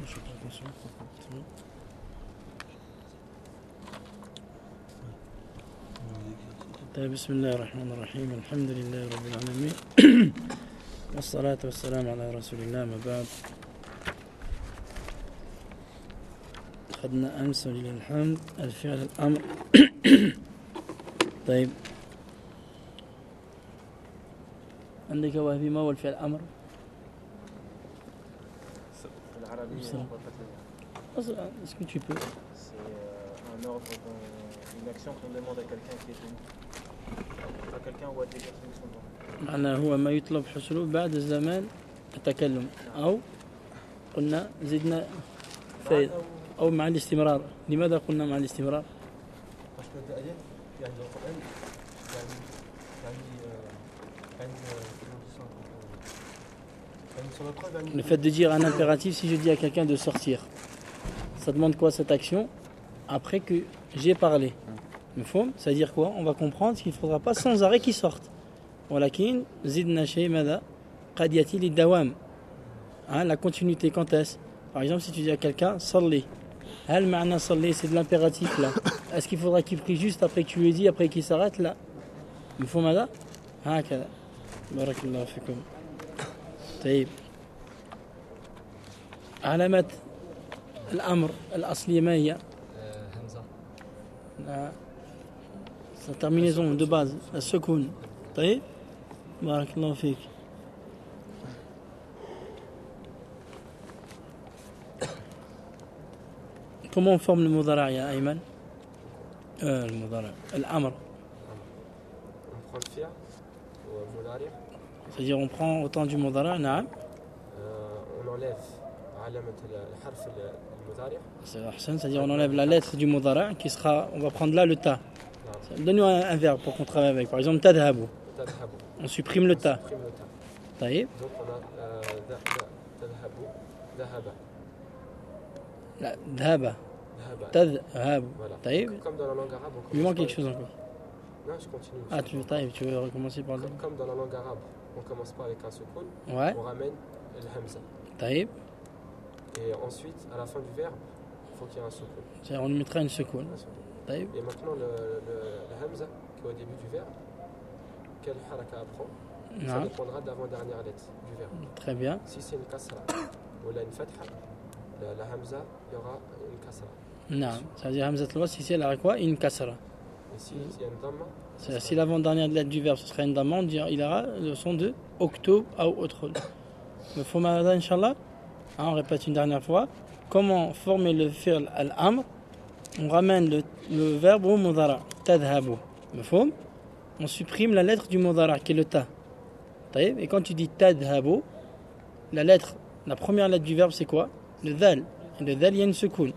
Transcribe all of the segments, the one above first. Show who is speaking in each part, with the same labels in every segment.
Speaker 1: بسم الله الرحمن الرحيم الحمد لله رب العالمين والصلاة والسلام على رسول الله ما بعد أخذنا أمس ولله الحمد الفعل الأمر طيب عندك وهبي ما هو الفعل الأمر؟ Est-ce que tu peux?
Speaker 2: C'est un ordre, une action qu'on demande à quelqu'un qui est tenu. À quelqu'un ou à des personnes qui sont devant.
Speaker 1: معناه هو ما يطلب حصوله بعد الزمان التكلم أو قلنا زدنا فائدة أو مع الاستمرار. لماذا قلنا مع الاستمرار؟ Le fait de dire un impératif, si je dis à quelqu'un de sortir, ça demande quoi cette action? Après que j'ai parlé. C'est-à-dire quoi? On va comprendre qu'il ne faudra pas sans arrêt qu'il sorte. ولكن زدنا شيء ماذا؟ قد يأتي للدوام. La continuité, quand est-ce? Par exemple, si tu dis à quelqu'un, صلي. هل معنى صلي c'est de l'impératif là? Est-ce qu'il faudra qu'il prie juste après que tu lui aies dit, après qu'il s'arrête là? مفهوم هذا؟ هكذا. بارك الله فيكم. طيب. علامات الأمر الأصلية ما هي؟ Sa terminaison de base, la secoun. طيب بارك الله فيك. Comment on forme le mudara ya Ayman? Le mudara, l'amr.
Speaker 2: On prend le fi'l ou mudari.
Speaker 1: C'est-à-dire on prend autant du mudara, na'am.
Speaker 2: On enlève alamat al-harf al-mudari.
Speaker 1: C'est-à-dire on enlève la lettre du mudara qui sera, on va prendre là le ta. Donne-nous un verbe pour qu'on travaille avec. Par exemple, tadhabu. On supprime le ta. Taïb.
Speaker 2: Donc on a tadhabu, dhahaba.
Speaker 1: La dhaba. Tadhabu. Taïb.
Speaker 2: Comme dans la langue arabe.
Speaker 1: Il manque quelque chose encore.
Speaker 2: Non, je continue.
Speaker 1: Ah, tu veux recommencer par le
Speaker 2: Comme dans la langue arabe, on commence pas avec un soukoun.
Speaker 1: Ouais.
Speaker 2: On ramène le hamza.
Speaker 1: Taïb.
Speaker 2: Et ensuite, à la fin du verbe, il faut qu'il y ait un soukoun.
Speaker 1: C'est-à-dire on lui mettra une secoune.
Speaker 2: Et maintenant, le hamza qui est au début du verbe, quelle haraka apprend? Ça dépendra de l'avant-dernière lettre du verbe.
Speaker 1: Très bien.
Speaker 2: Si c'est une kasra ou là une fatha, la hamza, il y aura une kasra.
Speaker 1: Non, ça veut dire hamza al-wasl ici elle a quoi? Une kasra.
Speaker 2: Et si il y a une damma,
Speaker 1: si l'avant-dernière lettre du verbe ce serait une damma, on dirait il aura le son de octo ou autre. Le fomada inshallah. On répète une dernière fois. Comment former le fi'l al-amr? On ramène le verbe au mudara, tadhabu. On supprime la lettre du mudara qui est le ta. Et quand tu dis tadhabu, la première lettre du verbe c'est quoi? Le dhal. Et le dhal il y a une secoune.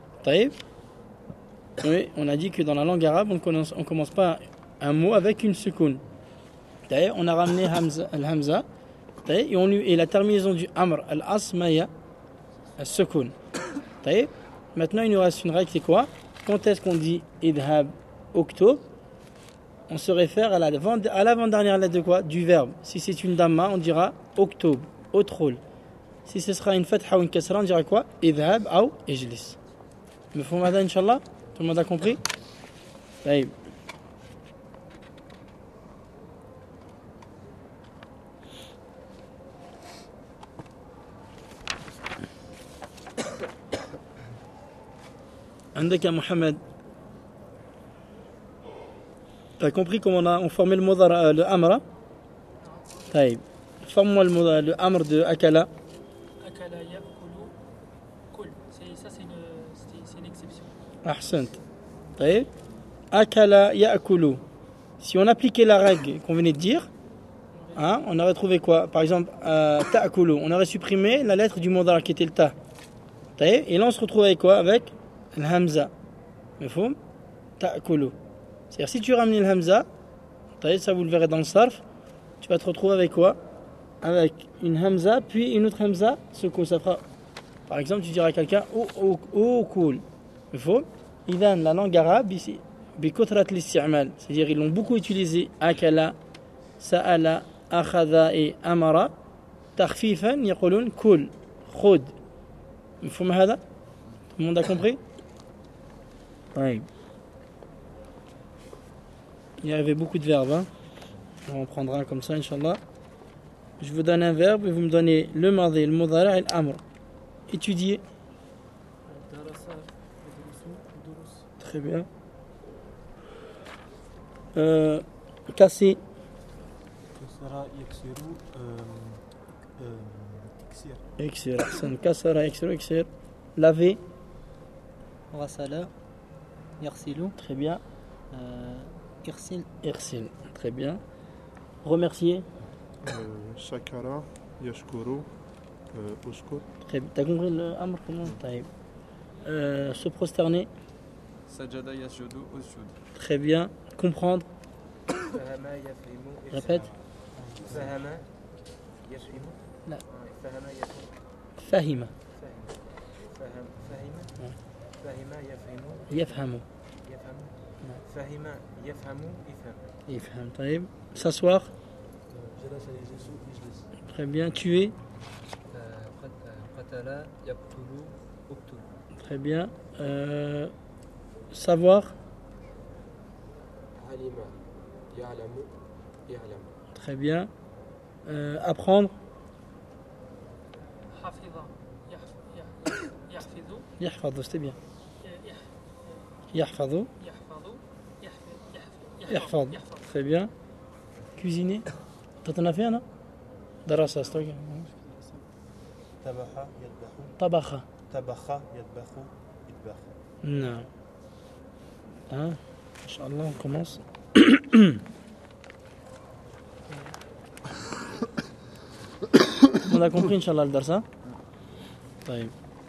Speaker 1: Oui, on a dit que dans la langue arabe on commence pas un mot avec une secoune. On a ramené al-hamza et la terminaison du amr al-asmaya al-secoune. Maintenant, il nous reste une règle, c'est quoi? Quand est-ce qu'on dit idhab oktob? On se réfère à l'avant-dernière lettre de quoi? Du verbe. Si c'est une damma, on dira oktob, otrol. Si ce sera une fatha ou une kasra, on dira quoi? Idhab ou ijlis. Me font mada, inshallah? Tout le monde a compris? Taïb. عندك يا محمد t'as compris comment on formait le mudara le amra طيب forme-moi le amr de akala
Speaker 3: yakulu kul ça c'est une exception
Speaker 1: ahsant طيب akala yakulu si on appliquait la règle qu'on venait de dire on aurait trouvé quoi? Par exemple ta'kulu on aurait supprimé la lettre du mudara qui était le ta طيب et là on se retrouve avec quoi? Avec الهمزة مفهوم تأكلوا. C'est-à-dire si tu ramènes le hamza, ça vous le verrez dans le sarf, tu vas te retrouver avec quoi? Avec une hamza puis une autre hamza, ça fera. Par exemple, tu diras à quelqu'un oh cool. مفهوم. إذا la langue arabe ici بكثرة الاستعمال, c'est-à-dire ils l'ont beaucoup utilisé akala, sa'ala, akhadha et amara. تخفيفا يقولون كل خذ مفهوم هذا؟ Tout le monde a compris? Oui. Il y avait beaucoup de verbes. Hein? On prendra comme ça, Inch'Allah. Je vous donne un verbe et vous me donnez le madi, le mudari' et l'amr. Étudier. Très bien. Casser. Excellent. Ahsan. Kassara, excellent. Laver.
Speaker 4: غسل يغسل
Speaker 1: Très bien.
Speaker 4: يغسل
Speaker 1: Irsil. Très bien. Remercier.
Speaker 5: شكر يشكر أشكر.
Speaker 1: Très bien. T'as compris le amr comment? Taïb. Se prosterner.
Speaker 6: سجد يسجد أسجد.
Speaker 1: Très bien. Comprendre.
Speaker 2: فهم يفهم
Speaker 1: Répète.
Speaker 2: فهم يفهم
Speaker 1: لا.
Speaker 2: فهم يفهم
Speaker 1: Fahima.
Speaker 2: فهم فهم يفهم
Speaker 1: يفهم.
Speaker 2: يفهم فهم يفهم يفهم
Speaker 1: يفهم. طيب. S'asseoir.
Speaker 2: جلس يجلس يجلس
Speaker 1: Très bien. Tuer.
Speaker 4: قتل يقتل اقتل
Speaker 1: Très bien. Savoir.
Speaker 2: علم يعلم يعلم
Speaker 1: Très bien. Apprendre.
Speaker 3: حفظ يحفظ
Speaker 1: يحفظ. C'était bien.
Speaker 3: يحفظ
Speaker 1: يحفظ. يحفظ. Très bien. Cuisiner. Toi, t'en as fait un, non? دراسة. c'est toi qui-
Speaker 7: طبخ يطبخ
Speaker 1: طبخ.
Speaker 7: طبخ يطبخ يطبخ.
Speaker 1: Non. Hein? Inch'Allah, on commence. On a compris, Inch'Allah, le darsa? طيب.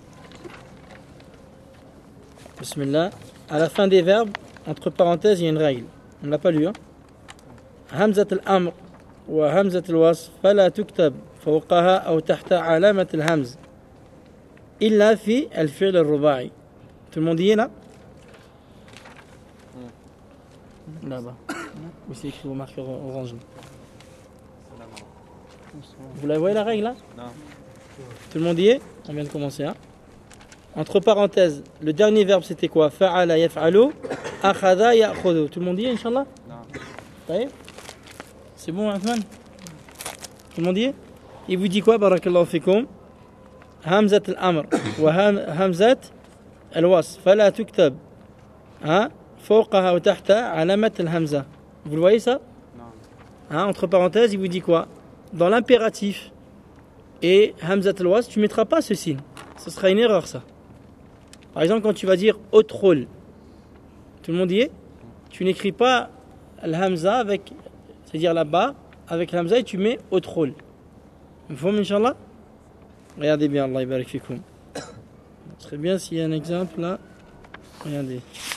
Speaker 1: Bismillah. À la fin des verbes, entre parenthèses, il y a une règle. On ne l'a pas lu. Hein? همزة الأمر وهمزة الوصف فلا تكتب فوقها أو تحت علامة الهمز إلا في الفعل الرباعي. Tout le monde y est là? Là-bas. Où c'est écrit au marqueur orange? Vous la voyez la règle là?
Speaker 6: Non.
Speaker 1: Tout le monde y est? On vient de commencer. Hein? Entre parenthèses, le dernier verbe c'était quoi? Fa'ala yaf'alu, akhadha ya'khudhu. Tout le monde y est, Inch'Allah?
Speaker 6: Non.
Speaker 1: Taïb? C'est bon, Othman? Tout le monde y est? Il vous dit quoi, barakallahu fikum? Hamzat al-amr wa hamzat al-wasf. Fala tuktab. Hein? فوقها وتحت علامة الهمزة. Vous le voyez ça?
Speaker 6: Non.
Speaker 1: Hein, entre parenthèses, il vous dit quoi? Dans l'impératif et Hamzat al-wasf, tu ne mettras pas ce signe. Ce sera une erreur, ça. Par exemple, quand tu vas dire Otrol, tout le monde y est? Tu n'écris pas al-Hamza avec, c'est-à-dire là-bas, avec l'Hamza et tu mets Otrol. Vous voyez, Inch'Allah? Regardez bien, Allah yabarak fikoum. Ce serait bien s'il y a un exemple là. Regardez.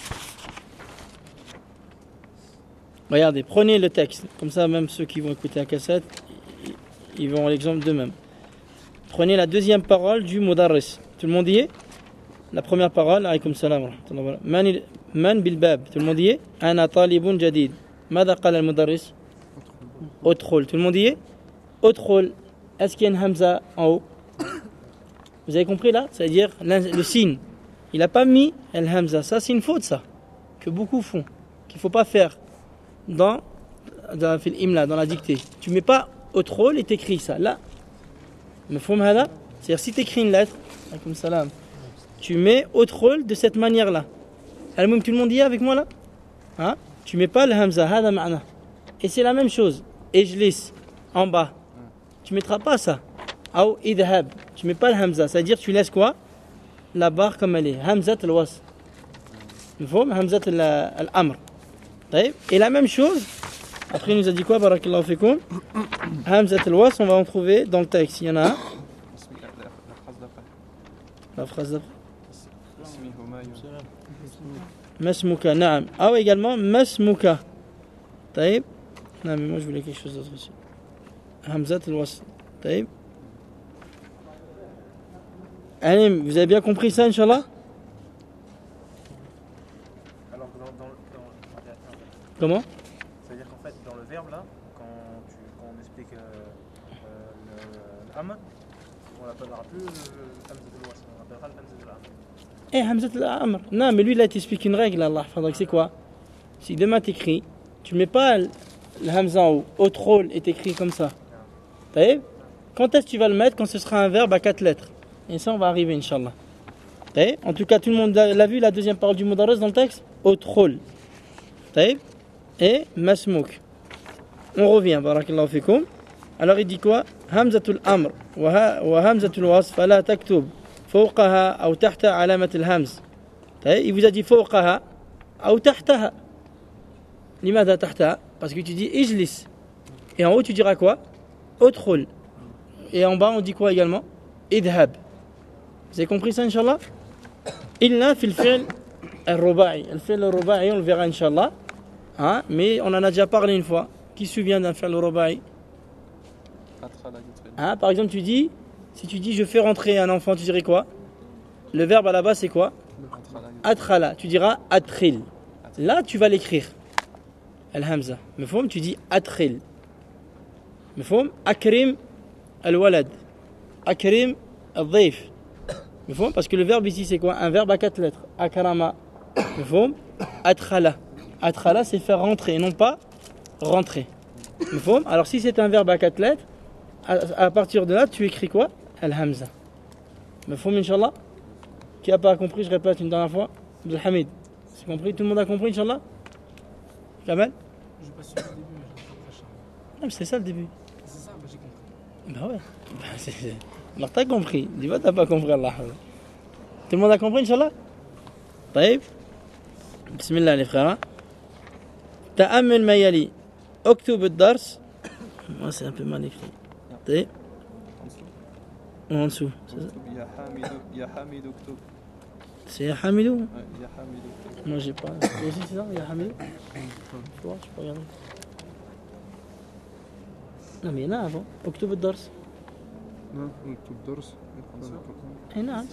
Speaker 1: Regardez, prenez le texte. Comme ça, même ceux qui vont écouter la cassette, ils vont l'exemple d'eux-mêmes. Prenez la deuxième parole du mudarris. Tout le monde y est? La première parole, alaykoum salam wa rahmatullah. Man bil bab. Tout le monde y est? Ana talibun jadid. Mada qala al-mudarris? Otrol. Tout le monde y est? Otrol. Est-ce qu'il y a une hamza en haut? Vous avez compris là? C'est-à-dire le signe. Il n'a pas mis el hamza. Ça, c'est une faute, ça. Que beaucoup font. Qu'il ne faut pas faire. Dans la dictée. Tu mets pas otrol et t'écris ça. Là. C'est-à-dire si tu écris une lettre, comme salam, tu mets otrol de cette manière-là. Tout le monde y est avec moi là? Hein? Tu mets pas le hamza. Hada ma'na. Et c'est la même chose. Ejlis, en bas. Tu mettras pas ça. Ou idhab. Tu mets pas le hamza. C'est-à-dire tu laisses quoi? La barre comme elle est. Hamzat al-was. Hamzat al-amr. Et la même chose, après il nous a dit quoi, barakallahu fikoum? Hamzat al-was, on va en trouver dans le texte. Il y en a un.
Speaker 6: La phrase d'après.
Speaker 1: La phrase d'après.
Speaker 6: اسمه ما ينفع.
Speaker 1: Masmuka, naam. Ah oui, également, masmuka. Taïb. Non, mais moi je voulais quelque chose d'autre ici. Hamzat al-was. Taïb. Allez, vous avez bien compris ça, Inch'Allah?
Speaker 7: Alors
Speaker 1: Comment?
Speaker 7: c'est-à-dire qu'en fait dans le verbe là, quand on explique l'am, on l'appellera plus Hamza al-Wasl, on l'appellera Hamza al-Amr.
Speaker 1: Eh, Hamzat al-Amr. Non, mais lui, là, il t'explique une règle, Allah. C'est quoi? Si demain t'écris, tu mets pas le Hamza en haut, au troll, et t'écris comme ça. T'as vu? Quand est-ce que tu vas le mettre? Quand ce sera un verbe à 4 lettres. Et ça, on va arriver, Inch'Allah. T'as vu? En tout cas, tout le monde l'a vu, la deuxième parole du Mudarris dans le texte? Au troll. T'as vu? Et Masmouk. On revient, barakallahu fikum. Alors, il dit quoi? Hamzatul Amr. Wa Hamzatul Wasf, fala taktub. فوقها أو تحت علامة الهمز. Il vous a dit فوقها أو تحتها. لماذا تحتها? Parce que tu dis اجلس. Et en haut tu diras quoi? ادخل. Et en bas on dit quoi également? اذهب. Vous avez compris ça Inch'Allah? إلا في الفعل الرباعي. الفعل الرباعي on le verra Inch'Allah. Hein? Mais on en a déjà parlé une fois. Qui se souvient d'un fi'l ruba'i? Hein? Par exemple tu dis, si tu dis je fais rentrer un enfant, tu dirais quoi? Le verbe à la base c'est quoi? Adkhala. Tu diras adkhil. Là tu vas l'écrire. Al-Hamza. Mefhoum, tu dis adkhil. Mefhoum, akrim al-walad. Akrim al-dhaif. Mefhoum, parce que le verbe ici c'est quoi? Un verbe à 4 lettres. Akrama. Mefhoum, adkhala. Adkhala c'est faire rentrer et non pas rentrer. Mefhoum. Alors si c'est un verbe à 4 lettres, à partir de là tu écris quoi? Al-Hamza. Mefhoum, Inch'Allah. Qui n'a pas compris, je répète une dernière fois. Abdelhamid. C'est compris? Tout le monde a compris, Inch'Allah? Kamel?
Speaker 3: Je passe sur le début, mais je comprends pas.
Speaker 1: Non, mais c'est ça le début.
Speaker 3: C'est ça, bah, j'ai compris.
Speaker 1: Bah ouais. Alors t'as compris. Dis pas t'as pas compris, Allah. Tout le monde a compris, Inch'Allah? Taïb. Bismillah, les frères. Ta'ammel mayali. Oktub ad-dars. Moi, c'est un peu mal écrit. Taïb. En dessous.
Speaker 6: Ya Hamid Oktub.
Speaker 1: C'est Ya Hamidou?
Speaker 6: Ya Hamid Oktub.
Speaker 1: Moi j'ai pas. Toi aussi c'est ça, Ya Hamidou? Tu vois, je peux regarder. Non mais il y en a avant. Oktub ad-dars.
Speaker 5: Non, اكتب درس اقرأ القرآن.
Speaker 1: Eh non.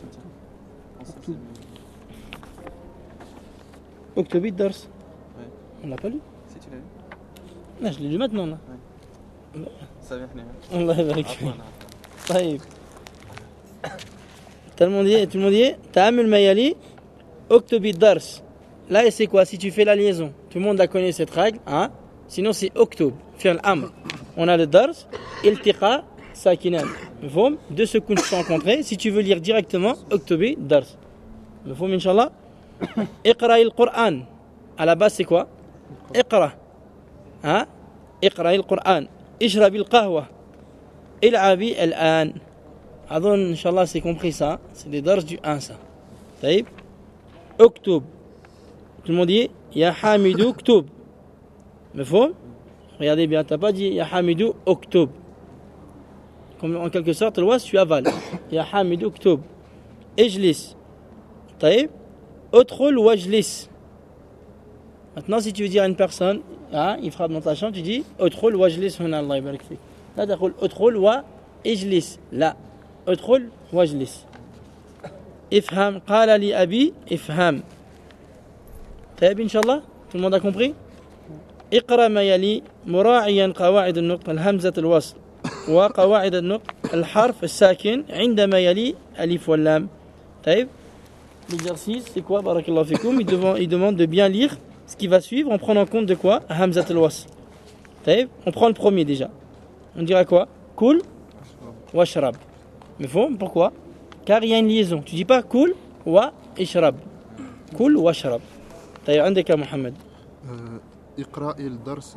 Speaker 1: Oktub ad-dars. On l'a pas lu?
Speaker 6: Si tu l'as vu.
Speaker 1: Non, je l'ai lu maintenant là.
Speaker 6: سامحني.
Speaker 1: Allah يبارك فيك. طيب. Tout le monde dit Ta'amul mayali Oktobi dars. Là c'est quoi? Si tu fais la liaison, tout le monde la connaît cette règle, hein? Sinon c'est Oktob, fi'l amr. On a le dars, iltiqa, sakinan. Mefhoum, deux secours se sont rencontrés. Si tu veux lire directement, Oktobi dars. Mefhoum, Inch'Allah. Iqra al-Qur'an. À la base c'est quoi? Iqra. Hein? Iqra al-Qur'an. Ishrabi al-qahwa. Il'abi al-an. Adon, Inch'Allah, c'est compris ça. C'est des dars du 1, ça. Taïb. Oktub. Tout le monde dit Ya Hamidou Oktub. Me faut? Regardez bien, t'as pas dit Ya Hamidou Oktub. Comme en quelque sorte, le tu avales. Ya Hamidou Oktub. Ejlis. Taïb. Otrol wajlis. Maintenant, si tu veux dire à une personne, hein, il frappe dans ta chambre, tu dis Otrol wajlis. Allah yabarak fik. Là, tu dis Otrol wa ejlis. Là. ادخل واجلس افهم قال لي أبي افهم طيب إن شاء الله tout le monde a compris اقرأ ما يلي مراعيا قواعد النطق الهمزة الوصل وقواعد النطق الحرف الساكن عندما يلي ألف واللام طيب l'exercice c'est quoi بارك الله فيكم il demande de bien lire ce qui va suivre en prenant compte de quoi همزة الوصل طيب on prend le premier déjà on dira quoi كل واشرب. Mais pourquoi? Car il y a une liaison. Tu dis pas kul wa ishrab. Kul wa shrab. T'as عندك يا محمد.
Speaker 5: اقرأ الدرس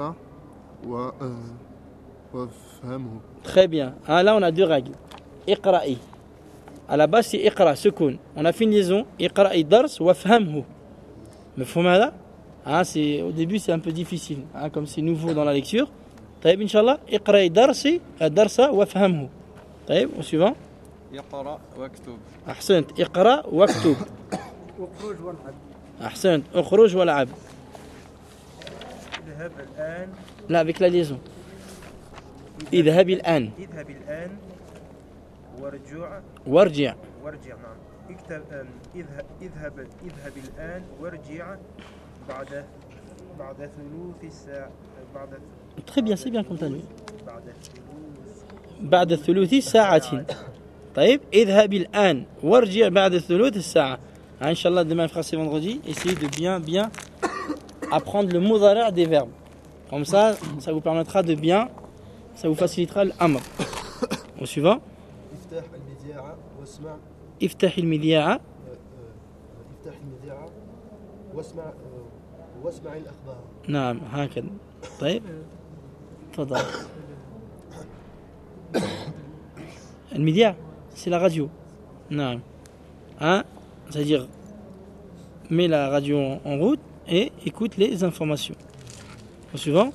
Speaker 5: وافهمه.
Speaker 1: Très bien. Ah, là on a deux règles. Iqra'i. À la base c'est iqra, sukun. On a fait une liaison. Iqra'i dars wa fhamhu. مفهوم هذا? Ah, c'est au début c'est un peu difficile. Ah, comme c'est nouveau dans la lecture. طيب إن شاء الله اقرأي درس وافهمه. طيب au suivant.
Speaker 6: يقرأ واكتب.
Speaker 1: أحسنت اقرأ واكتب.
Speaker 7: اخرج والعب.
Speaker 1: أحسنت اخرج والعب.
Speaker 7: اذهب الآن.
Speaker 1: لا avec la liaison. اذهب الآن.
Speaker 7: اذهب الآن
Speaker 1: وارجع.
Speaker 7: نعم. اكتب اذهب الآن وارجع بعد ثلث ساعة.
Speaker 1: Très bien, c'est bien comme t'as lu. بعد ثلث ساعة. طيب اذهب الآن وارجع بعد ثلث الساعة. Inch'Allah, demain frère c'est vendredi, essayez de bien apprendre le mudari' des verbes. Comme ça vous permettra de bien, ça vous facilitera l'amr. Au suivant. افتح المذياع واسمع الأخبار. نعم هكذا. طيب تفضل. المذياع c'est la radio. Non. Hein? C'est-à-dire mets la radio en route et écoute les informations. Au suivant.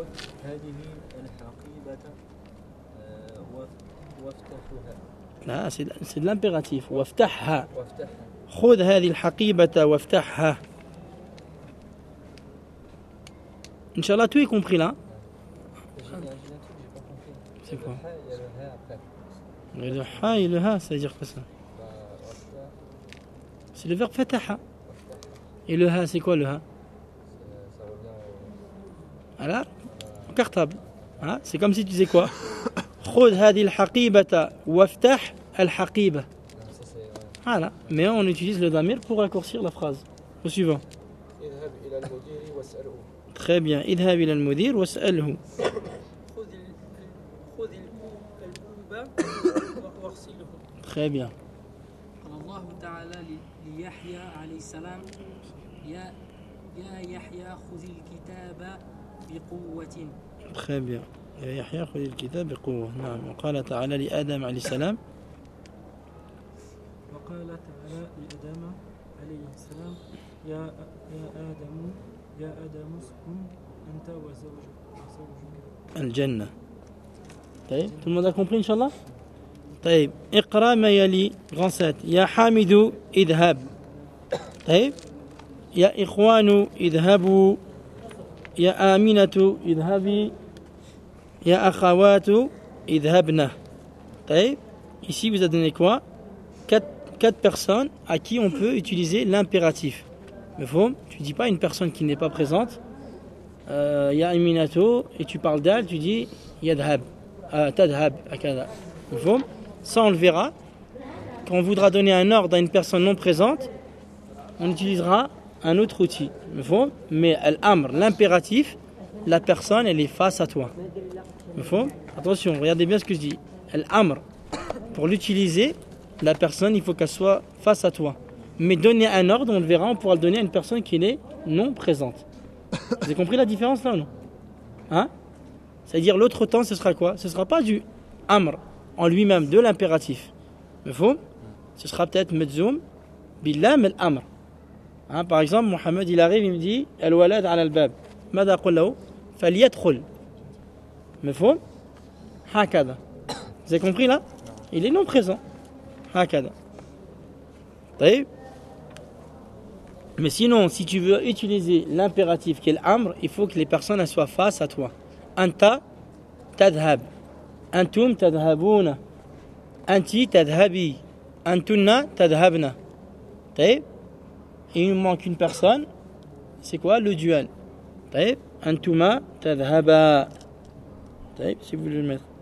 Speaker 1: Là, c'est de l'impératif. وافتحها. خذ هذه الحقيبة وافتحها. Inch'Allah, tout est compris là. C'est quoi? Le ha et le ha, ça veut dire quoi ça? C'est le verbe fataha. Et le ha, c'est quoi le ha? Alors, cartable. Hein? C'est comme si tu disais quoi? خذ هذه الحقيبة وافتح الحقيبة. Voilà. Mais on utilise le damir pour raccourcir la phrase. Au suivant. Très bien. اذهب إلى المدير واسأله. Très bien.
Speaker 3: الله تعالى ليحيى عليه السلام يا يحيى خذ الكتاب بقوة.
Speaker 1: Très bien. يا يحيى خذ الكتاب بقوة. نعم. وقال تعالى لآدم عليه السلام.
Speaker 3: وقال تعالى لآدم عليه السلام يا آدم اسكن أنت وزوجك
Speaker 1: الجنة. طيب tout le monde a compris Inch'Allah. طيب اقرأ ما يلي grand 7. يا حامد اذهب. طيب يا إخوان اذهبوا. يا آمنة اذهبي. يا أخوات اذهبنا. طيب ici vous a donné quoi? Quatre personnes à qui on peut utiliser l'impératif. Mais tu dis pas une personne qui n'est pas présente. Ya Aminato et tu parles d'elle, tu dis yadhab, tadhab, akada. Ça on le verra. Quand on voudra donner un ordre à une personne non présente, on utilisera un autre outil. Mais al-amr, l'impératif, la personne elle est face à toi. Attention, regardez bien ce que je dis. Al-amr, pour l'utiliser, la personne il faut qu'elle soit face à toi. Mais donner un ordre, on le verra, on pourra le donner à une personne qui est non présente. Vous avez compris la différence là ou non? Hein? C'est-à-dire l'autre temps, ce sera quoi? Ce ne sera pas du amr en lui-même, de l'impératif. Ce sera peut-être medzoum billam al-amr. Hein? Par exemple, Mohamed il arrive, il me dit al-walad ala al-bab. Mada qul lahu? Falyadkhul. Mefhoum? Hakada. Vous avez compris là? Il est non présent. Hakada. طيب. Mais sinon, si tu veux utiliser l'impératif qui est l'amr, il faut que les personnes elles soient face à toi. Anta tadhhab. Antum tadhhabuna. Anti tadhhabi. Antunna tadhhabna. طيب. Et il nous manque une personne. C'est quoi le duel? طيب. Antuma tadhhaba. طيب, si vous voulez le mettre.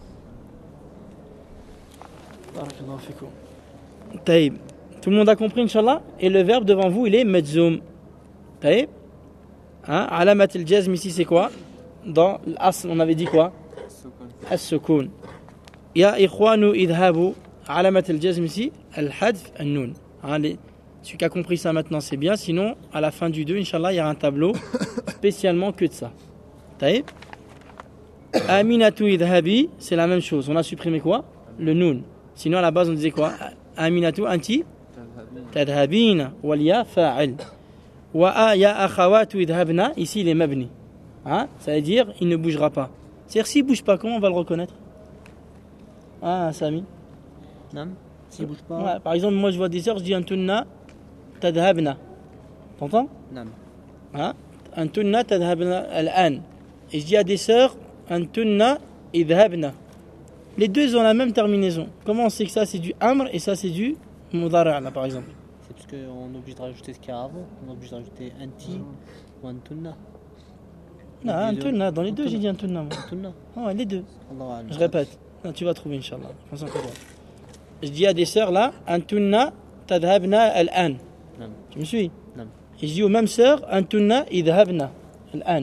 Speaker 1: Barakallahu fikum. طيب. Tout le monde a compris, Inch'Allah? Et le verbe devant vous, il est medzoum. طيب. Hein? Alamat al-jazm ici, c'est quoi? Dans l'asl, on avait dit quoi? As-sukun. Ya ikhwanu idhabu. Alamat al-jazm ici, al-hadf al-nun. Celui qui a compris ça maintenant, c'est bien. Sinon, à la fin du 2, Inch'Allah, il y aura un tableau spécialement que de ça. طيب. Aminatu idhabi, c'est la même chose. On a supprimé quoi? Le nun. Sinon, à la base, on disait quoi? Aminatu anti tadhabina wal ya fa'il. Wa ya akhawatu idhabna, ici il est mabni. Hein? Ça veut dire il ne bougera pas. C'est-à-dire s'il ne bouge pas, comment on va le reconnaître? Ah, Sami?
Speaker 4: Non, s'il ne bouge pas.
Speaker 1: Ouais, par exemple, moi je vois des sœurs, je dis antunna tadhabna. T'entends?
Speaker 4: Non.
Speaker 1: Hein? Antunna tadhabna al-an. Et je dis à des sœurs antunna idhabna. Les deux ont la même terminaison. Comment on sait que ça c'est du amr et ça c'est du mudari' là par exemple?
Speaker 4: C'est parce qu'on est obligé de rajouter ce qu'il y a avant. On est obligé de rajouter anti ou antunna.
Speaker 1: Non, antunna, dans les deux j'ai dit antunna.
Speaker 4: Antunna.
Speaker 1: Oh, les deux. Je répète. Non, tu vas trouver Inch'Allah. je dis à des sœurs là, Antunna tadhabna al-an.
Speaker 4: Non.
Speaker 1: Tu me suis?
Speaker 4: Non.
Speaker 1: Et je dis aux mêmes sœurs, Antunna idhabna al-an.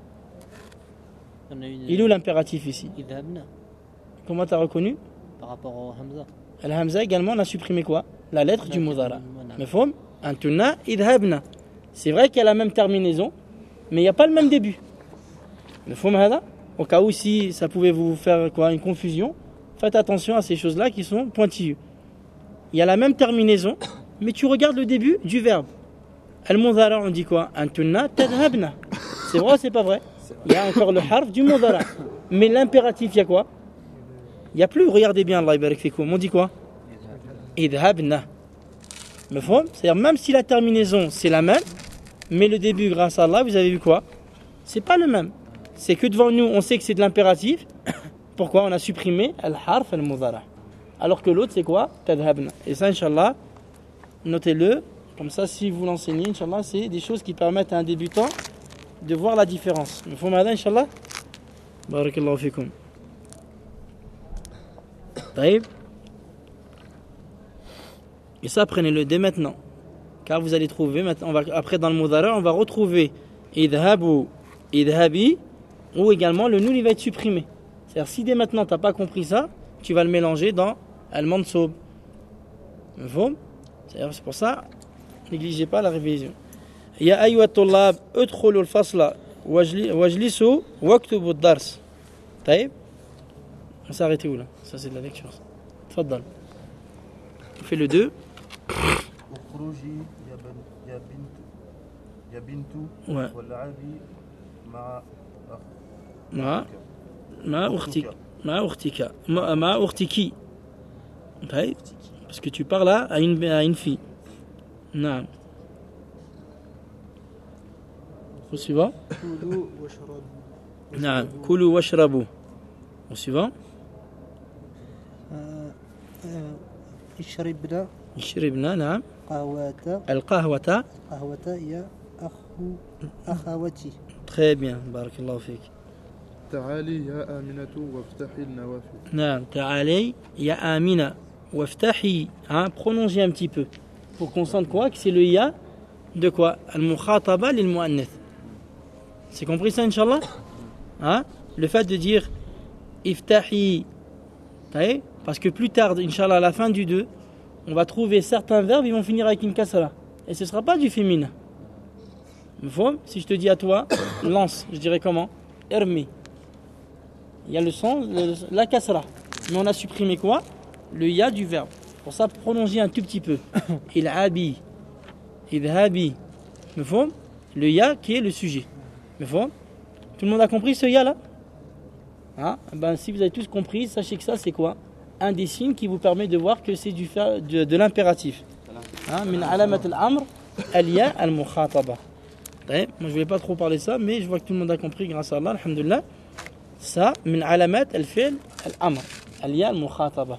Speaker 4: On a une.
Speaker 1: Il est où l'impératif ici?
Speaker 4: Idhabna,
Speaker 1: Comment tu as reconnu?
Speaker 4: par rapport au Hamza.
Speaker 1: Al-Hamza également, on a supprimé quoi? La lettre du Mudara.
Speaker 4: Voilà.
Speaker 1: Mafhoum? Antunna idhabna. C'est vrai qu'il y a la même terminaison, mais il n'y a pas le même début. Mafhoum hada? Au cas où si ça pouvait vous faire quoi, une confusion, faites attention à ces choses-là qui sont pointilleuses. Il y a la même terminaison, mais tu regardes le début du verbe. Al-Mudara, on dit quoi? Antunna tadhabna. C'est vrai ou c'est pas vrai? Il y a encore le harf du Mudara. Mais l'impératif, il y a quoi? Il n'y a plus, regardez bien, Allah barik fikoum. On dit quoi? Idhabna. Mafhoum? C'est-à-dire, même si la terminaison c'est la même, mais le début, grâce à Allah, vous avez vu quoi? C'est pas le même. C'est que devant nous, on sait que c'est de l'impératif. Pourquoi? On a supprimé al-harf al-mudara. Alors que l'autre, c'est quoi? Tadhabna. Et ça, Inch'Allah, notez-le. Comme ça, si vous l'enseignez, Inch'Allah, c'est des choses qui permettent à un débutant de voir la différence. Mafhoum hada, Inch'Allah? Barakallahu fikoum. Taïb. Et ça, prenez-le dès maintenant. Car vous allez trouver, après dans le Mudara, on va retrouver idhabu, idhabi, ou également le noun il va être supprimé. C'est-à-dire, si dès maintenant tu n'as pas compris ça, tu vas le mélanger dans al-mansoub. C'est pour ça, négligez pas la révision. Ya ayyuhat tullab, udkhulu al-fasla, wajlisu, waktubu ad-dars. Taïb. On s'est arrêté où là? Ça c'est de la lecture. Tfaddal. On fait le 2.
Speaker 8: اخرجي يا بنت يا بنت
Speaker 1: Ouais.
Speaker 8: والعبي مع
Speaker 1: مع أختك مع أختك. طيب. Parce que tu parles là à une fille. Non. Au suivant.
Speaker 3: كلوا واشربوا.
Speaker 1: نعم. كلوا واشربوا. Au suivant.
Speaker 4: شربنا
Speaker 1: شربنا نعم.
Speaker 4: قهوة
Speaker 1: القهوة.
Speaker 4: قهوة يا أخوتي.
Speaker 1: Très bien. بارك الله فيك.
Speaker 5: تعالي يا آمنة وافتحي النوافذ.
Speaker 1: نعم. تعالي يا آمنة وافتحي. Hein, prolongez un petit peu. Pour qu'on sente quoi? Que c'est le ya de quoi? Al-mukhataba lil-mu'annath. C'est compris ça, Inch'Allah? Hein? Le fait de dire iftahi. Parce que plus tard, Inch'Allah, à la fin du 2, on va trouver certains verbes, ils vont finir avec une kasra. Et ce ne sera pas du féminin. Si je te dis à toi, lance, je dirais comment? Ermi. Il y a le son, la kasra. Mais on a supprimé quoi? Le ya du verbe. Pour ça, prolonger un tout petit peu. Il-abi. Idhabi. Le ya qui est le sujet. Tout le monde a compris ce ya là? Hein? Ben, si vous avez tous compris, sachez que ça c'est quoi? Un des signes qui vous permet de voir que c'est de l'impératif. Min alamat al-amr, al-ya al-mukhataba. Moi je ne vais pas trop parler de ça, mais je vois que tout le monde a compris grâce à Allah, alhamdulillah. Ça, min alamat al-fi'l al-amr, al-ya al-mukhataba.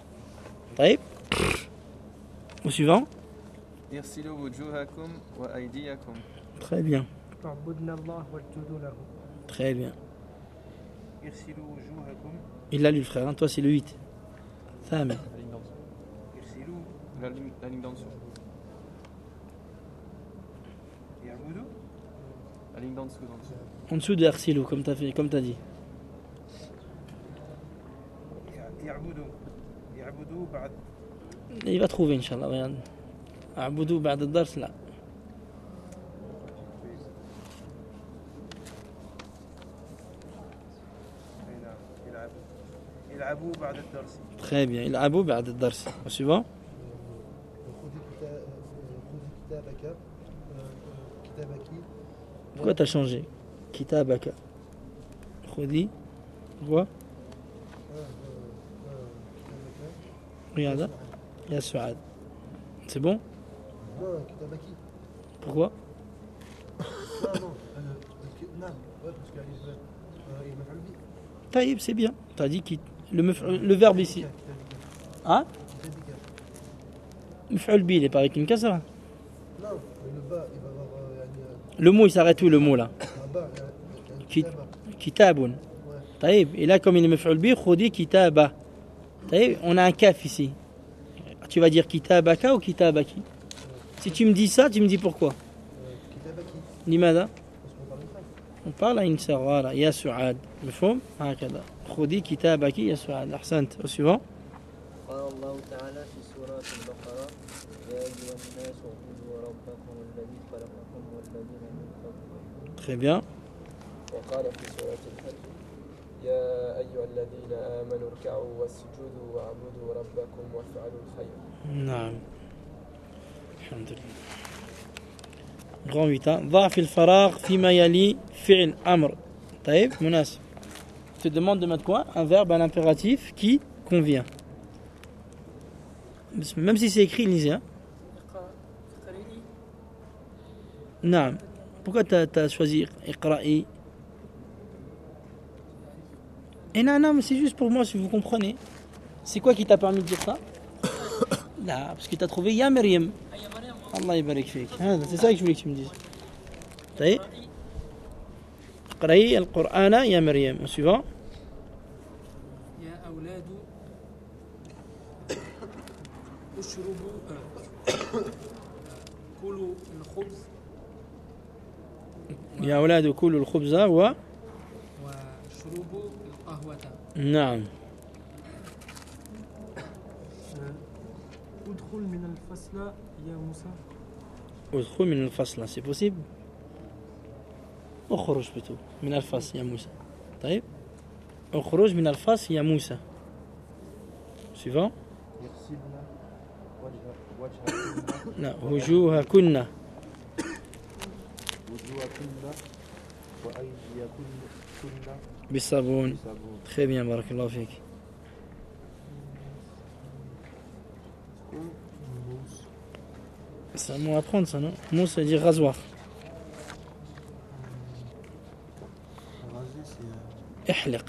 Speaker 1: Au suivant.
Speaker 6: اغسلوا وجوهكم وأيديكم.
Speaker 1: Très bien.
Speaker 3: اعبدنا الله واسجدوا له.
Speaker 1: Très bien.
Speaker 8: اغسلوا وجوهكم
Speaker 1: Il l'a lu le frère, hein? Toi c'est le 8. Thamen.
Speaker 8: اغسلوا
Speaker 6: La ligne d'en dessous.
Speaker 8: يعبدوا
Speaker 6: La ligne d'en dessous.
Speaker 1: En dessous de Arsilou, comme tu as dit.
Speaker 8: يعبدوا بعد
Speaker 1: Il va trouver, Inch'Allah. Regarde. A'budu ba'd ad-dars, là.
Speaker 8: يلعبوا بعد الدرس.
Speaker 1: Très bien. Il abu ba'd ad-dars. Au suivant. Pourquoi t'as changé? Kitabaka. Khudi. Pourquoi? Regarde. Ya Su'ad. C'est bon?
Speaker 8: Non, Kitabaki.
Speaker 1: Pourquoi?
Speaker 8: Non, parce qu'il y a une
Speaker 1: Taïb, c'est bien. T'as dit le verbe ici. Hein? Muf'ul bi, il est pas avec une kasra.
Speaker 8: Non, le bas, il va avoir
Speaker 1: Le mot, il s'arrête où le mot là?
Speaker 8: un bas,
Speaker 1: Kitabun. Taïb. Et là, comme il est muf'ul bi, khudi kitaba. Taïb, on a un kaf ici. tu vas dire kitabaka ou kitabaki. Si tu me dis ça, tu me dis pourquoi.
Speaker 8: كتابكي
Speaker 1: لماذا؟
Speaker 8: parce qu'on parle de femme.
Speaker 1: On parle à une sœur, voilà, يا سعاد مفهوم؟ هكذا خذي كتابك يا سعاد. أحسنت. Au suivant.
Speaker 4: قال الله تعالى في سورة البقرة يا أيها الناس اعبدوا ربكم الذي خلقكم والذين من قبلكم.
Speaker 1: Très bien.
Speaker 2: وقال في سورة الحج يا أيها الذين آمنوا اركعوا واسجدوا واعبدوا ربكم وافعلوا الخير.
Speaker 1: نعم. الحمد لله. Grand 8. ضع في الفراغ فيما يلي فعل أمر. طيب مناسب. Tu te demandes de mettre quoi? Un verbe à l'impératif qui convient. Même si c'est écrit, lisez. Hein? Non. Pourquoi tu as choisi Iqra'i? Et non, mais c'est juste pour moi, si vous comprenez. C'est quoi qui t'a permis de dire ça? Là, parce que tu as trouvé Ya Maryam. Allah yabarik fik. C'est ça que je voulais que tu me dises. طيب. اقرأي القرآن يا مريم. Suivant.
Speaker 3: يا أولاد اشربوا كلوا الخبز
Speaker 1: يا أولاد كلوا الخبز
Speaker 3: واشربوا القهوة.
Speaker 1: نعم.
Speaker 3: ادخل من الفصل يا موسى.
Speaker 1: ادخل من الفصل. C'est possible. اخرج plutôt من الفصل يا موسى. طيب. اخرج من الفصل يا موسى. Suivant.
Speaker 8: يغسلن وجهكن
Speaker 1: لا وجوهكن.
Speaker 8: وجوهكن وأيديكن
Speaker 1: بالصابون.
Speaker 8: بصابون.
Speaker 1: Très bien, بارك الله فيك. C'est un mot à prendre ça, non? Mousse, ça veut dire rasoir.
Speaker 8: raser c'est
Speaker 1: احلق.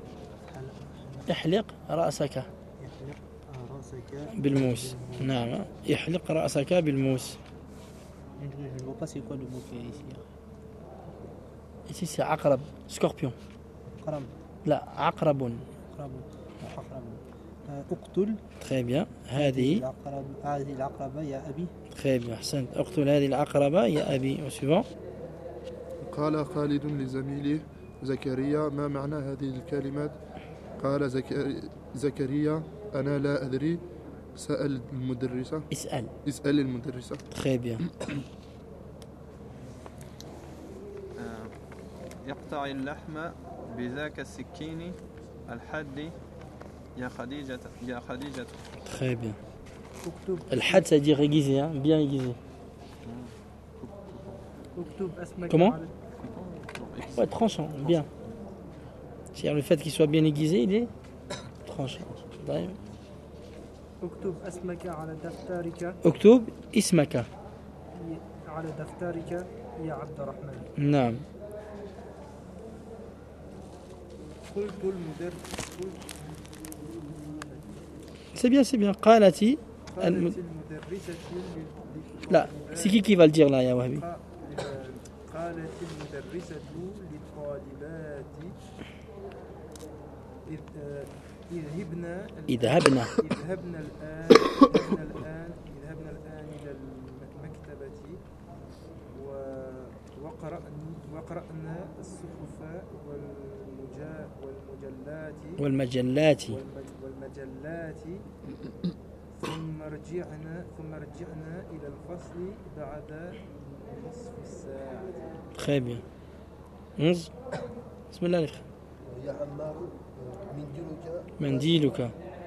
Speaker 1: احلق رأسك
Speaker 8: يحلق رأسك
Speaker 1: بالموس. نعم. احلق رأسك بالموس.
Speaker 4: Je ne vois pas c'est quoi le mot qu'il y a ici.
Speaker 1: Ici c'est عقرب. Scorpion.
Speaker 4: قرب
Speaker 1: لا عقرب.
Speaker 4: قرب أقرب. اقتل
Speaker 1: Très bien. هذه.
Speaker 4: العقرب هذه العقربة يا أبي.
Speaker 1: Très bien. أحسنت. اقتل هذه العقربة يا أبي. Au suivant.
Speaker 5: قال خالد لزميله زكريا ما معنى هذه الكلمات؟ قال زكريا أنا لا أدري سأل المدرسة. اسأل المدرسة.
Speaker 1: Très bien.
Speaker 6: يقطع اللحم بذاك السكين الحاد يا خديجة يا خديجة.
Speaker 1: Très bien.
Speaker 3: اكتب
Speaker 1: الحد ça veut dire aiguisé, hein? Bien aiguisé.
Speaker 3: اكتب اسمك
Speaker 1: Comment?
Speaker 3: على
Speaker 1: Ouais, tranchant, bien. C'est-à-dire le fait qu'il soit bien aiguisé, il est tranchant. طيب.
Speaker 3: اكتب اسمك على دفترك
Speaker 1: اكتب اسمك.
Speaker 3: على دفترك يا عبد الرحمن.
Speaker 1: نعم.
Speaker 3: قلت المدرس
Speaker 1: C'est bien, c'est bien. قالت
Speaker 3: قالت المدرسة
Speaker 1: لا c'est qui va le dire là يا وهبي؟
Speaker 3: قالت المدرسة للطالبات
Speaker 1: اذهبنا
Speaker 3: الآن إلى المكتبة وقرأنا الصحف
Speaker 1: والمجلات
Speaker 3: ثم رجعنا إلى الفصل بعد نصف الساعة.
Speaker 1: Très bien. 11. بسم الله الرحمن.
Speaker 8: يا عمار منديلك
Speaker 1: منديلك.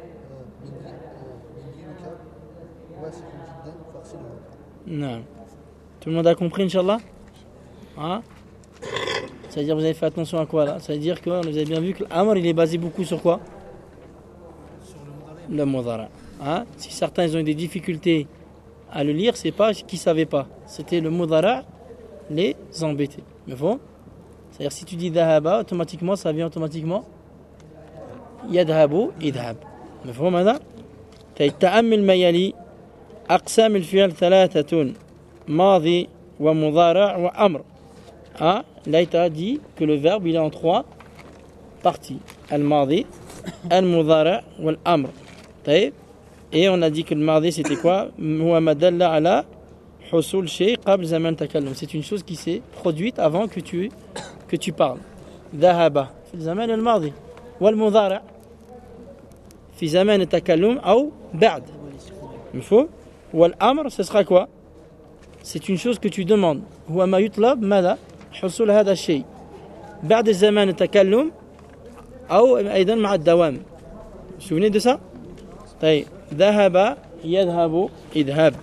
Speaker 8: منديلك واسع جدا فاغسله.
Speaker 1: Non. Tout le monde a compris, Inch'Allah? Hein? Ça veut dire vous avez fait attention à quoi là? Ça veut dire que vous avez bien vu que l'amr il est basé beaucoup sur quoi?
Speaker 3: Sur
Speaker 1: Le mudara. Hein? Si certains ils ont eu des difficultés à le lire, c'est pas qu'ils ne savaient pas. C'était le mudara les embêter. Mais bon? C'est-à-dire si tu dis dhahaba, automatiquement ça vient automatiquement yadhabu, idhab. Mais bon, madame? تأمل ما يلي أقسام الفعل ثلاثة ماضي ومضارع وأمر. Là, il t'a dit que le verbe il est en trois parties. Al-Madi, Al-Mudara' wal-Amr. طيب. Et on a dit que le mardi c'était quoi? هو ما دل على حصول شيء قبل زمان تكلم. C'est une chose qui s'est produite avant que tu parles. ذهب في الزمان الماضي والمضارع في زمان التكلم أو بعد. مفهوم؟ والأمر ce sera quoi? C'est une chose que tu demandes. هو ما يطلب ماذا؟ حصول هذا الشيء بعد زمان التكلم أو أيضا مع الدوام. Vous vous souvenez de ça? طيب ذهب يذهب اذهب.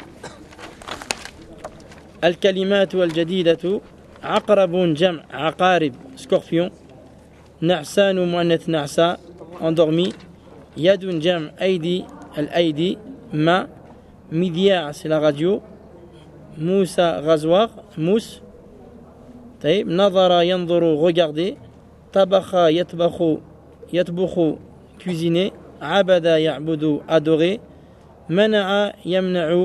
Speaker 1: الكلمات الجديدة عقرب جمع عقارب scorpion. نعسان مؤنث نعسا endormi. يد جمع أيدي الأيدي. ما مذياع c'est la radio. موسى غزوار موس. طيب نظر ينظر regarder. طبخ يطبخ cuisiner. عبد يعبد adorer. منع يمنع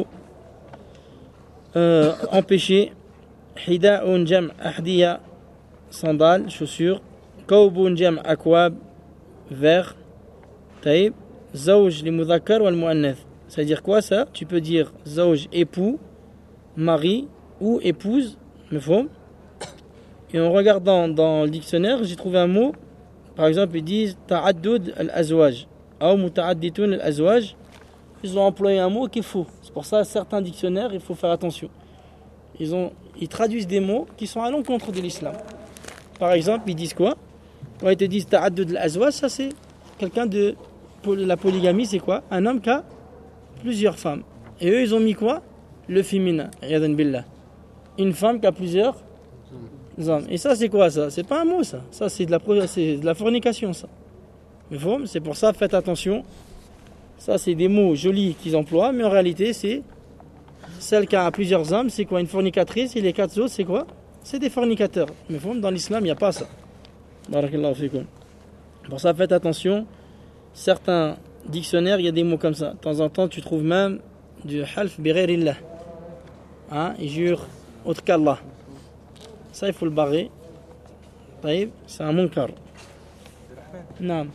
Speaker 1: empêcher. حذاء جمع أحذية sandales chaussures. كوب جمع أكواب verre. طيب زوج لمذكر والمؤنث. Ça veut dire quoi ça? Tu peux dire زوج époux, mari ou épouse. مفهوم? Et en regardant dans le dictionnaire, j'ai trouvé un mot. Par exemple, ils disent تعدد الأزواج أو متعددون الأزواج. Ils ont employé un mot qui est faux. C'est pour ça certains dictionnaires, il faut faire attention. Ils traduisent des mots qui sont à l'encontre de l'islam. Par exemple, ils disent quoi? Quand ils te disent ta'addud al-azwaj, ça c'est quelqu'un de la polygamie, c'est quoi? Un homme qui a plusieurs femmes. Et eux, ils ont mis quoi? Le féminin, riyadan billah. Une femme qui a plusieurs hommes. Et ça, c'est quoi ça? C'est pas un mot ça. Ça, c'est de la fornication ça. C'est pour ça, faites attention. Ça, c'est des mots jolis qu'ils emploient, mais en réalité, c'est celle qui a plusieurs hommes, c'est quoi? Une fornicatrice, et les 4 autres, c'est quoi? C'est des fornicateurs. Mais dans l'islam, il n'y a pas ça. Barakallahu fikoum. Pour ça, faites attention. Certains dictionnaires, il y a des mots comme ça. De temps en temps, tu trouves même du half bi ghayrillah. Ils jurent autre qu'Allah. Ça, il faut le barrer. طيب, c'est un munkar. Non.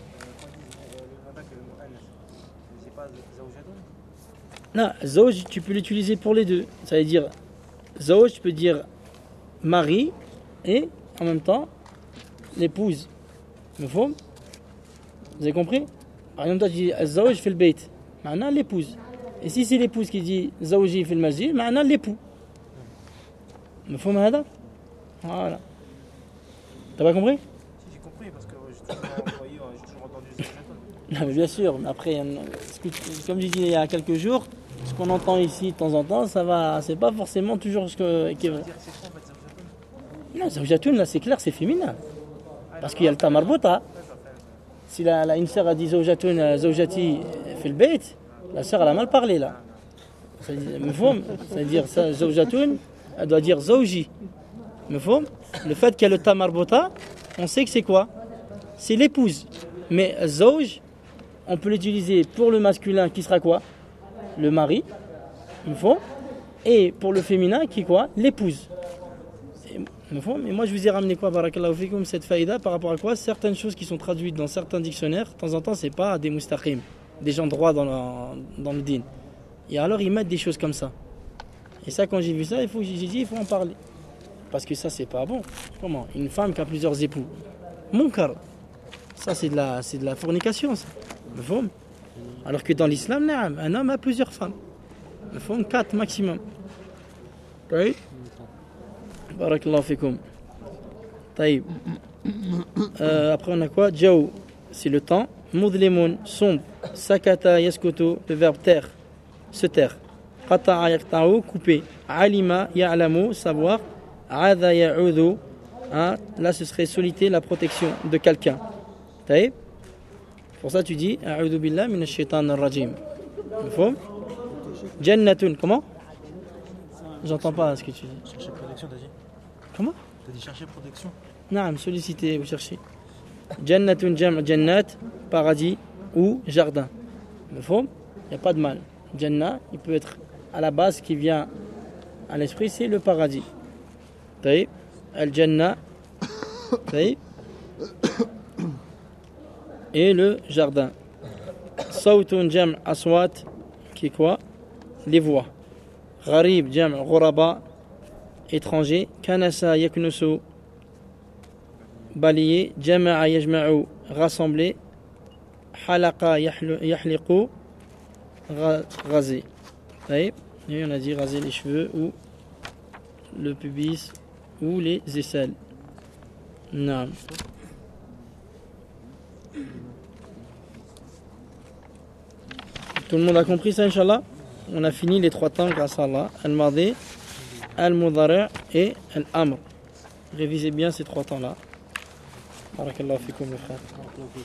Speaker 1: Non, zawj, tu peux l'utiliser pour les deux. Ça veut dire, zawj, tu peux dire mari et en même temps l'épouse. Vous avez compris? Par exemple, tu dis zawj fil bayt, maintenant l'épouse. Et si c'est l'épouse qui dit zawji fil masjid, maintenant l'époux. Vous هذا? Voilà. T'as pas compris?
Speaker 7: Si, j'ai compris parce que j'ai toujours entendu ça.
Speaker 1: Non, mais bien sûr, mais après, comme je disais il y a quelques jours, ce qu'on entend ici de temps en temps, ça va, c'est pas forcément toujours ce qui est vrai.
Speaker 7: C'est quoi en fait, Zawjatoun?
Speaker 1: Non, Zawjatoun, là c'est clair, c'est féminin. Parce qu'il y a le tamarbota. Si une sœur a dit Zawjatoun, Zawjati fil bayt, la sœur elle a mal parlé là. C'est-à-dire, Zawjatoun, elle doit dire Zawji. Le fait qu'il y a le tamarbota, on sait que c'est quoi? C'est l'épouse. Mais Zawj, on peut l'utiliser pour le masculin qui sera quoi? Le mari. Et pour le féminin qui est quoi? L'épouse. Mais moi je vous ai ramené quoi, barakallahu fikoum, cette faïda par rapport à quoi? Certaines choses qui sont traduites dans certains dictionnaires, de temps en temps c'est pas des mustaqim, des gens droits dans le din. Et alors ils mettent des choses comme ça. Et ça, quand j'ai vu ça, j'ai dit il faut en parler. Parce que ça c'est pas bon. Comment? Une femme qui a plusieurs époux. Munkar. Ça c'est de la fornication ça. Alors que dans l'islam, un homme a plusieurs femmes. 4 maximum. Oui. Barakallahu fikoum. Taïb. Après on a quoi? Jaou, c'est le temps. Mudlimun, sombre. Sakata yaskutu, le verbe taire, se taire. Qata'a yaqta'u, couper. Alima ya'lamu, savoir. Adha ya'udhu, là ce serait solliciter la protection de quelqu'un. Taïb. Pour ça tu dis a'udhu billah minash shaitanir rajim. Mafhum? Jannatun, comment? J'entends pas ce que tu dis.
Speaker 8: Chercher protection, t'as dit?
Speaker 1: Comment?
Speaker 8: T'as dit chercher protection?
Speaker 1: Non, solliciter, vous cherchez. Jannatun jam' jannat, paradis ou jardin. Mafhum? Il n'y a pas de mal. Jannah, il peut être à la base qui vient à l'esprit, c'est le paradis. Taïb. Al-Jannah. Taïb. Et le jardin. Sawtun jam' aswat, qui est quoi? Les voix. Gharib jam' ghuraba, étranger. Kanasa yaknusu, balayer. Jama'a yajma'u, rassembler. Halaqa yahliqu, raser. Et on a dit raser les cheveux ou le pubis ou les aisselles. Non. Tout le monde a compris ça, Inch'Allah? On a fini les 3 temps grâce à Allah. Al-Madi, Al-Mudari' et Al-Amr. Révisez bien ces 3 temps-là. Barakallahu fikoum, les frères.